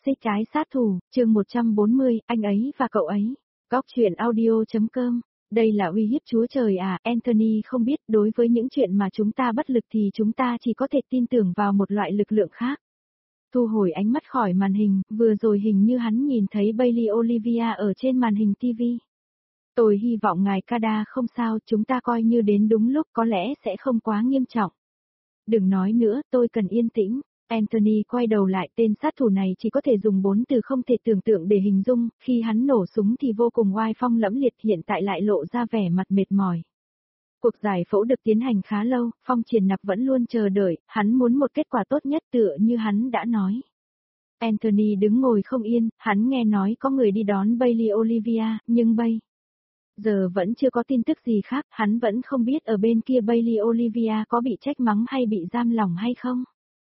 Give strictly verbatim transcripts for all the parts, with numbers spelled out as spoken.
Xích trái sát thủ, chương một trăm bốn mươi, anh ấy và cậu ấy. Góc chuyện audio.com. Đây là uy hiếp Chúa Trời à, Anthony không biết đối với những chuyện mà chúng ta bất lực thì chúng ta chỉ có thể tin tưởng vào một loại lực lượng khác. Thu hồi ánh mắt khỏi màn hình, vừa rồi hình như hắn nhìn thấy Bailey Olivia ở trên màn hình ti vi. Tôi hy vọng ngài Kada không sao, chúng ta coi như đến đúng lúc có lẽ sẽ không quá nghiêm trọng. Đừng nói nữa, tôi cần yên tĩnh. Anthony quay đầu lại, tên sát thủ này chỉ có thể dùng bốn từ không thể tưởng tượng để hình dung, khi hắn nổ súng thì vô cùng oai phong lẫm liệt, hiện tại lại lộ ra vẻ mặt mệt mỏi. Cuộc giải phẫu được tiến hành khá lâu, Phong Triển Nặc vẫn luôn chờ đợi, hắn muốn một kết quả tốt nhất tựa như hắn đã nói. Anthony đứng ngồi không yên, hắn nghe nói có người đi đón Bailey Olivia, nhưng bây giờ vẫn chưa có tin tức gì khác, hắn vẫn không biết ở bên kia Bailey Olivia có bị trách mắng hay bị giam lỏng hay không.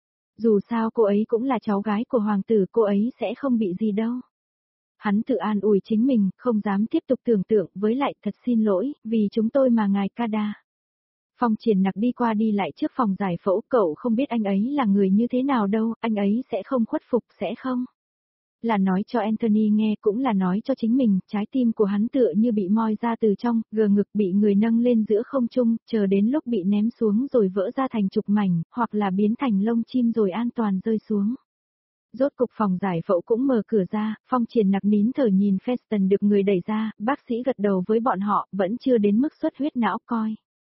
Dù sao cô ấy cũng là cháu gái của hoàng tử, cô ấy sẽ không bị gì đâu. Hắn tự an ủi chính mình, không dám tiếp tục tưởng tượng, với lại thật xin lỗi, vì chúng tôi mà ngài Kada. Phong Triển Nặc đi qua đi lại trước phòng giải phẫu, cậu không biết anh ấy là người như thế nào đâu, anh ấy sẽ không khuất phục, sẽ không. Là nói cho Anthony nghe, cũng là nói cho chính mình, trái tim của hắn tựa như bị moi ra từ trong, gờ ngực bị người nâng lên giữa không trung, chờ đến lúc bị ném xuống rồi vỡ ra thành chục mảnh, hoặc là biến thành lông chim rồi an toàn rơi xuống. Rốt cục phòng giải phẫu cũng mở cửa ra, Phong Triển Nặc nín thở nhìn Feston được người đẩy ra, bác sĩ gật đầu với bọn họ, vẫn chưa đến mức xuất huyết não coi.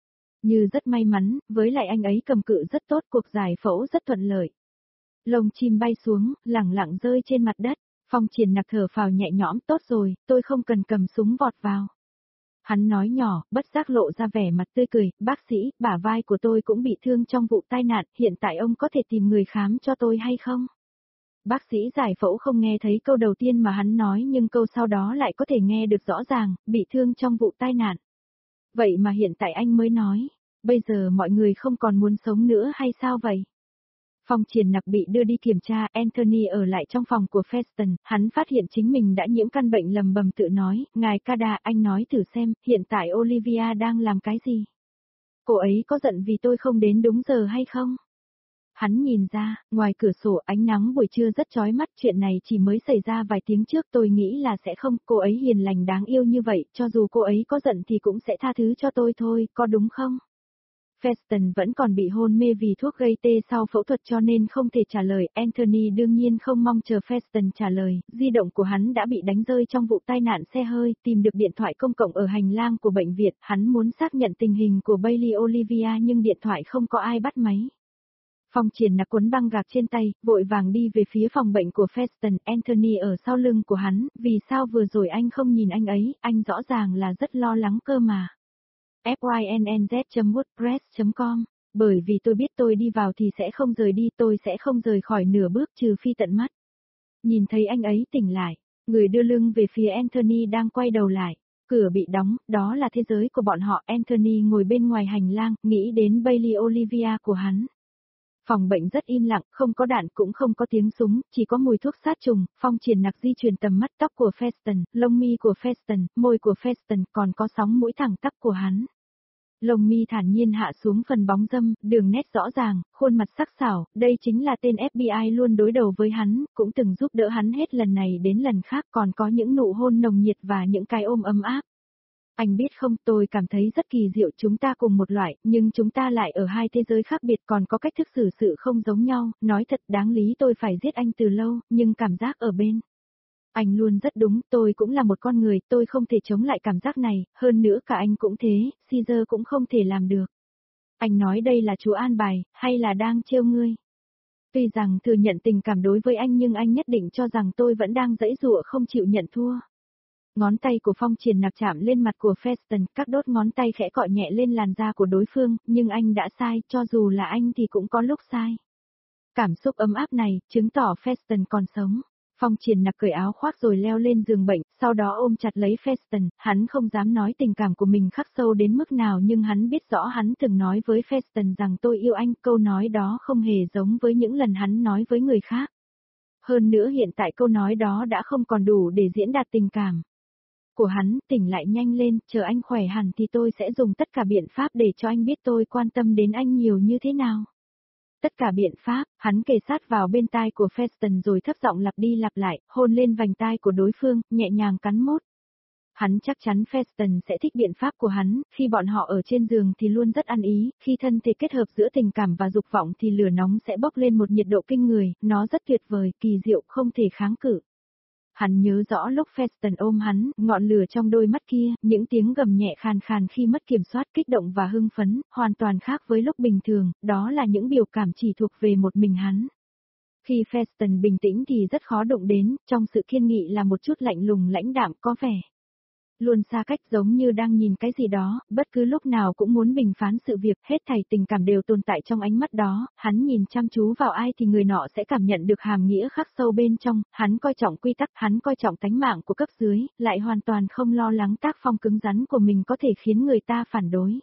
Như rất may mắn, với lại anh ấy cầm cự rất tốt, cuộc giải phẫu rất thuận lợi. Lông chim bay xuống, lẳng lặng rơi trên mặt đất. Phong Triển Nặc thở phào nhẹ nhõm, tốt rồi, tôi không cần cầm súng vọt vào. Hắn nói nhỏ, bất giác lộ ra vẻ mặt tươi cười, bác sĩ, bả vai của tôi cũng bị thương trong vụ tai nạn, hiện tại ông có thể tìm người khám cho tôi hay không? Bác sĩ giải phẫu không nghe thấy câu đầu tiên mà hắn nói nhưng câu sau đó lại có thể nghe được rõ ràng, bị thương trong vụ tai nạn. Vậy mà hiện tại anh mới nói, bây giờ mọi người không còn muốn sống nữa hay sao vậy? Phong Triển Nặc bị đưa đi kiểm tra, Anthony ở lại trong phòng của Feston, hắn phát hiện chính mình đã nhiễm căn bệnh lầm bầm tự nói, ngài Kada, anh nói thử xem, hiện tại Olivia đang làm cái gì? Cô ấy có giận vì tôi không đến đúng giờ hay không? Hắn nhìn ra, ngoài cửa sổ ánh nắng buổi trưa rất chói mắt, chuyện này chỉ mới xảy ra vài tiếng trước, tôi nghĩ là sẽ không, cô ấy hiền lành đáng yêu như vậy, cho dù cô ấy có giận thì cũng sẽ tha thứ cho tôi thôi, có đúng không? Feston vẫn còn bị hôn mê vì thuốc gây tê sau phẫu thuật cho nên không thể trả lời, Anthony đương nhiên không mong chờ Feston trả lời, di động của hắn đã bị đánh rơi trong vụ tai nạn xe hơi, tìm được điện thoại công cộng ở hành lang của bệnh viện, hắn muốn xác nhận tình hình của Bailey Olivia nhưng điện thoại không có ai bắt máy. Phong Triển Nặc cuốn băng gạc trên tay, vội vàng đi về phía phòng bệnh của Feston, Anthony ở sau lưng của hắn, vì sao vừa rồi anh không nhìn anh ấy, anh rõ ràng là rất lo lắng cơ mà. fynnz chấm wordpress chấm com. Bởi vì tôi biết tôi đi vào thì sẽ không rời đi, tôi sẽ không rời khỏi nửa bước trừ phi tận mắt. Nhìn thấy anh ấy tỉnh lại, người đưa lưng về phía Anthony đang quay đầu lại. Cửa bị đóng, đó là thế giới của bọn họ. Anthony ngồi bên ngoài hành lang, nghĩ đến Bailey Olivia của hắn. Phòng bệnh rất im lặng, không có đạn cũng không có tiếng súng, chỉ có mùi thuốc sát trùng. Phong Triển Nặc di chuyển tầm mắt, tóc của Feston, lông mi của Feston, môi của Feston, còn có sóng mũi thẳng tắp của hắn. Lông mi thản nhiên hạ xuống phần bóng râm, đường nét rõ ràng, khuôn mặt sắc sảo, đây chính là tên ép bê i luôn đối đầu với hắn, cũng từng giúp đỡ hắn hết lần này đến lần khác, còn có những nụ hôn nồng nhiệt và những cái ôm ấm áp. Anh biết không, tôi cảm thấy rất kỳ diệu, chúng ta cùng một loại, nhưng chúng ta lại ở hai thế giới khác biệt, còn có cách thức xử sự không giống nhau, nói thật đáng lý tôi phải giết anh từ lâu, nhưng cảm giác ở bên anh luôn rất đúng, tôi cũng là một con người, tôi không thể chống lại cảm giác này, hơn nữa cả anh cũng thế, Caesar cũng không thể làm được. Anh nói đây là Chúa an bài, hay là đang trêu ngươi? Tuy rằng thừa nhận tình cảm đối với anh nhưng anh nhất định cho rằng tôi vẫn đang giãy giụa không chịu nhận thua. Ngón tay của Phong Triển Nặc chạm lên mặt của Feston, các đốt ngón tay khẽ cọ nhẹ lên làn da của đối phương, nhưng anh đã sai, cho dù là anh thì cũng có lúc sai. Cảm xúc ấm áp này, chứng tỏ Feston còn sống. Phong Triển Nặc cởi áo khoác rồi leo lên giường bệnh, sau đó ôm chặt lấy Feston, hắn không dám nói tình cảm của mình khắc sâu đến mức nào nhưng hắn biết rõ hắn từng nói với Feston rằng tôi yêu anh, câu nói đó không hề giống với những lần hắn nói với người khác. Hơn nữa hiện tại câu nói đó đã không còn đủ để diễn đạt tình cảm của hắn, tỉnh lại nhanh lên, chờ anh khỏe hẳn thì tôi sẽ dùng tất cả biện pháp để cho anh biết tôi quan tâm đến anh nhiều như thế nào. tất cả biện pháp, hắn kề sát vào bên tai của Feston rồi thấp giọng lặp đi lặp lại, hôn lên vành tai của đối phương, nhẹ nhàng cắn mốt. Hắn chắc chắn Feston sẽ thích biện pháp của hắn, khi bọn họ ở trên giường thì luôn rất ăn ý, khi thân thể kết hợp giữa tình cảm và dục vọng thì lửa nóng sẽ bốc lên một nhiệt độ kinh người, nó rất tuyệt vời, kỳ diệu, không thể kháng cự. Hắn nhớ rõ lúc Feston ôm hắn, ngọn lửa trong đôi mắt kia, những tiếng gầm nhẹ khàn khàn khi mất kiểm soát kích động và hưng phấn, hoàn toàn khác với lúc bình thường, đó là những biểu cảm chỉ thuộc về một mình hắn. Khi Feston bình tĩnh thì rất khó động đến, trong sự kiên nghị là một chút lạnh lùng lãnh đạm có vẻ luôn xa cách, giống như đang nhìn cái gì đó, bất cứ lúc nào cũng muốn bình phán sự việc, hết thảy tình cảm đều tồn tại trong ánh mắt đó, hắn nhìn chăm chú vào ai thì người nọ sẽ cảm nhận được hàm nghĩa khắc sâu bên trong, hắn coi trọng quy tắc, hắn coi trọng tánh mạng của cấp dưới, lại hoàn toàn không lo lắng tác phong cứng rắn của mình có thể khiến người ta phản đối.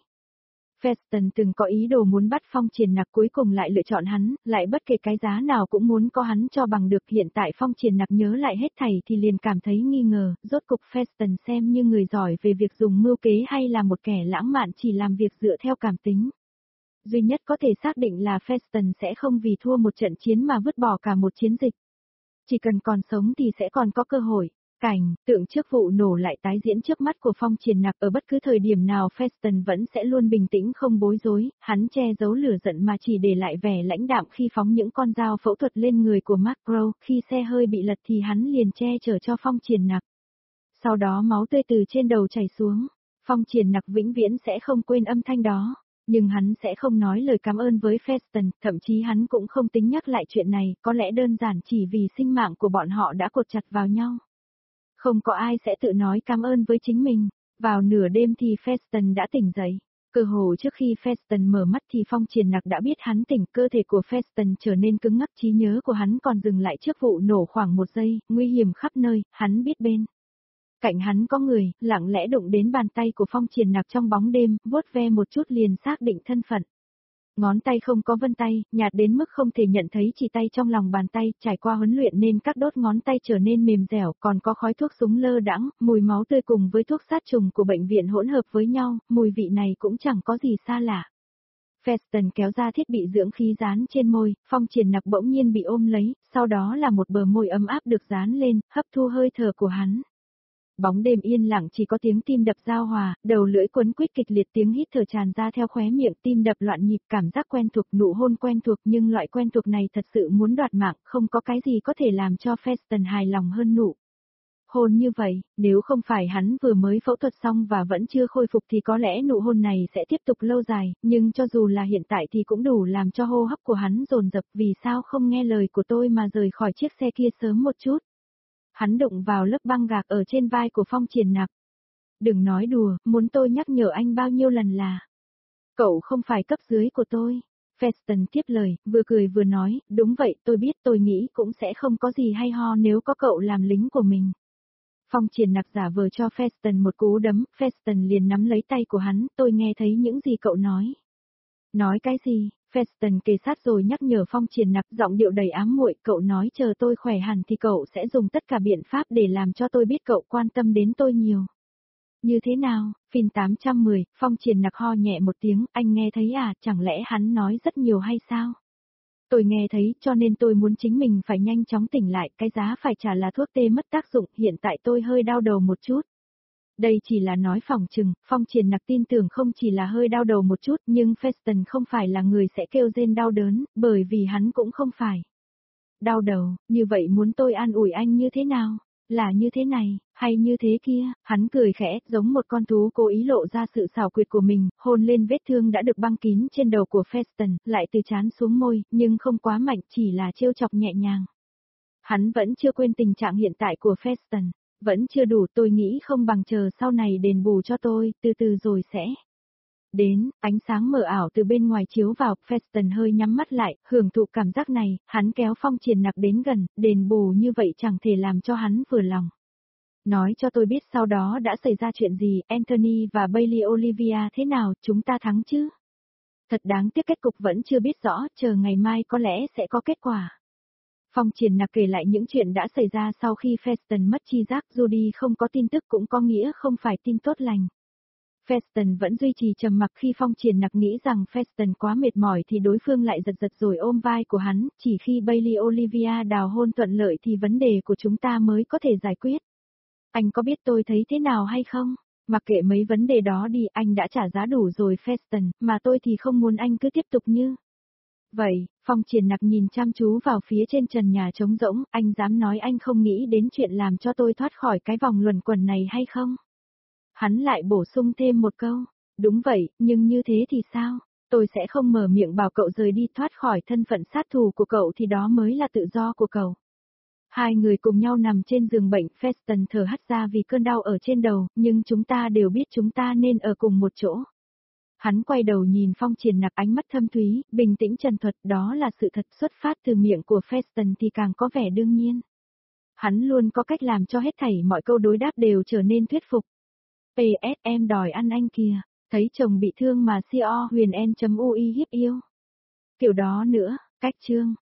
Feston từng có ý đồ muốn bắt Phong Triển Nặc, cuối cùng lại lựa chọn hắn, lại bất kể cái giá nào cũng muốn có hắn cho bằng được. Hiện tại Phong Triển Nặc nhớ lại hết thảy thì liền cảm thấy nghi ngờ, rốt cục Feston xem như người giỏi về việc dùng mưu kế hay là một kẻ lãng mạn chỉ làm việc dựa theo cảm tính. Duy nhất có thể xác định là Feston sẽ không vì thua một trận chiến mà vứt bỏ cả một chiến dịch. Chỉ cần còn sống thì sẽ còn có cơ hội. Cảnh, tượng trước vụ nổ lại tái diễn trước mắt của Phong Triển Nặc, ở bất cứ thời điểm nào Feston vẫn sẽ luôn bình tĩnh không bối rối, hắn che giấu lửa giận mà chỉ để lại vẻ lãnh đạm khi phóng những con dao phẫu thuật lên người của Mark Crow, khi xe hơi bị lật thì hắn liền che chở cho Phong Triển Nặc. Sau đó máu tươi từ trên đầu chảy xuống, Phong Triển Nặc vĩnh viễn sẽ không quên âm thanh đó. Nhưng hắn sẽ không nói lời cảm ơn với Feston, thậm chí hắn cũng không tính nhắc lại chuyện này, có lẽ đơn giản chỉ vì sinh mạng của bọn họ đã cột chặt vào nhau. Không có ai sẽ tự nói cảm ơn với chính mình. Vào nửa đêm thì Feston đã tỉnh dậy. Cơ hồ trước khi Feston mở mắt thì Phong Triển Nặc đã biết hắn tỉnh, cơ thể của Feston trở nên cứng ngắc, trí nhớ của hắn còn dừng lại trước vụ nổ khoảng một giây, nguy hiểm khắp nơi, hắn biết bên cạnh hắn có người, lặng lẽ đụng đến bàn tay của Phong Triển Nặc trong bóng đêm, vuốt ve một chút liền xác định thân phận. Ngón tay không có vân tay, nhạt đến mức không thể nhận thấy, chỉ tay trong lòng bàn tay, trải qua huấn luyện nên các đốt ngón tay trở nên mềm dẻo, còn có khói thuốc súng lơ đãng, mùi máu tươi cùng với thuốc sát trùng của bệnh viện hỗn hợp với nhau, mùi vị này cũng chẳng có gì xa lạ. Feston kéo ra thiết bị dưỡng khí dán trên môi, Phong Triển Nặc bỗng nhiên bị ôm lấy, sau đó là một bờ môi ấm áp được dán lên, hấp thu hơi thở của hắn. Bóng đêm yên lặng, chỉ có tiếng tim đập giao hòa, đầu lưỡi quấn quýt kịch liệt, tiếng hít thở tràn ra theo khóe miệng, tim đập loạn nhịp, cảm giác quen thuộc, nụ hôn quen thuộc, nhưng loại quen thuộc này thật sự muốn đoạt mạng, không có cái gì có thể làm cho Feston hài lòng hơn nụ hôn như vậy. Nếu không phải hắn vừa mới phẫu thuật xong và vẫn chưa khôi phục thì có lẽ nụ hôn này sẽ tiếp tục lâu dài, nhưng cho dù là hiện tại thì cũng đủ làm cho hô hấp của hắn dồn dập. Vì sao không nghe lời của tôi mà rời khỏi chiếc xe kia sớm một chút? Hắn đụng vào lớp băng gạc ở trên vai của Phong Triển Nặc. Đừng nói đùa, muốn tôi nhắc nhở anh bao nhiêu lần là cậu không phải cấp dưới của tôi. Feston tiếp lời, vừa cười vừa nói, đúng vậy, tôi biết, tôi nghĩ cũng sẽ không có gì hay ho nếu có cậu làm lính của mình. Phong Triển Nặc giả vờ cho Feston một cú đấm, Feston liền nắm lấy tay của hắn, tôi nghe thấy những gì cậu nói. Nói cái gì? Feston kề sát rồi nhắc nhở Phong Triển Nặc, giọng điệu đầy ám muội, cậu nói chờ tôi khỏe hẳn thì cậu sẽ dùng tất cả biện pháp để làm cho tôi biết cậu quan tâm đến tôi nhiều. Như thế nào? Phim tám trăm mười, Phong Triển Nặc ho nhẹ một tiếng, anh nghe thấy à, chẳng lẽ hắn nói rất nhiều hay sao? Tôi nghe thấy, cho nên tôi muốn chính mình phải nhanh chóng tỉnh lại, cái giá phải trả là thuốc tê mất tác dụng, hiện tại tôi hơi đau đầu một chút. Đây chỉ là nói phỏng chừng, Phong Triển Nặc tin tưởng không chỉ là hơi đau đầu một chút, nhưng Feston không phải là người sẽ kêu rên đau đớn, bởi vì hắn cũng không phải đau đầu. Như vậy muốn tôi an ủi anh như thế nào? Là như thế này, hay như thế kia? Hắn cười khẽ, giống một con thú cố ý lộ ra sự xảo quyệt của mình, hôn lên vết thương đã được băng kín trên đầu của Feston, lại từ trán xuống môi, nhưng không quá mạnh, chỉ là trêu chọc nhẹ nhàng. Hắn vẫn chưa quên tình trạng hiện tại của Feston. Vẫn chưa đủ, tôi nghĩ không bằng chờ sau này đền bù cho tôi, từ từ rồi sẽ đến. Ánh sáng mờ ảo từ bên ngoài chiếu vào, Feston hơi nhắm mắt lại, hưởng thụ cảm giác này, hắn kéo Phong Triển Nặc đến gần, đền bù như vậy chẳng thể làm cho hắn vừa lòng. Nói cho tôi biết sau đó đã xảy ra chuyện gì, Anthony và Bailey Olivia thế nào, chúng ta thắng chứ? Thật đáng tiếc kết cục vẫn chưa biết rõ, chờ ngày mai có lẽ sẽ có kết quả. Phong Triển Nặc kể lại những chuyện đã xảy ra sau khi Feston mất tri giác, Judy không có tin tức cũng có nghĩa không phải tin tốt lành. Feston vẫn duy trì trầm mặc khi Phong Triển Nặc nghĩ rằng Feston quá mệt mỏi thì đối phương lại giật giật rồi ôm vai của hắn, chỉ khi Bailey Olivia đào hôn thuận lợi thì vấn đề của chúng ta mới có thể giải quyết. Anh có biết tôi thấy thế nào hay không? Mặc kệ mấy vấn đề đó đi, anh đã trả giá đủ rồi Feston, mà tôi thì không muốn anh cứ tiếp tục như vậy. Phong Triển Nặc nhìn chăm chú vào phía trên trần nhà trống rỗng, anh dám nói anh không nghĩ đến chuyện làm cho tôi thoát khỏi cái vòng luẩn quẩn này hay không? Hắn lại bổ sung thêm một câu, đúng vậy, nhưng như thế thì sao? Tôi sẽ không mở miệng bảo cậu rời đi thoát khỏi thân phận sát thủ của cậu thì đó mới là tự do của cậu. Hai người cùng nhau nằm trên giường bệnh, Feston thở hắt ra vì cơn đau ở trên đầu, nhưng chúng ta đều biết chúng ta nên ở cùng một chỗ. Hắn quay đầu nhìn Phong Triển Nặc, ánh mắt thâm thúy, bình tĩnh trần thuật, đó là sự thật, xuất phát từ miệng của Feston thì càng có vẻ đương nhiên. Hắn luôn có cách làm cho hết thảy mọi câu đối đáp đều trở nên thuyết phục. pê ét em đòi ăn anh kìa, thấy chồng bị thương mà co huyền en chấm ui hiếp yêu. Kiểu đó nữa, cách chương.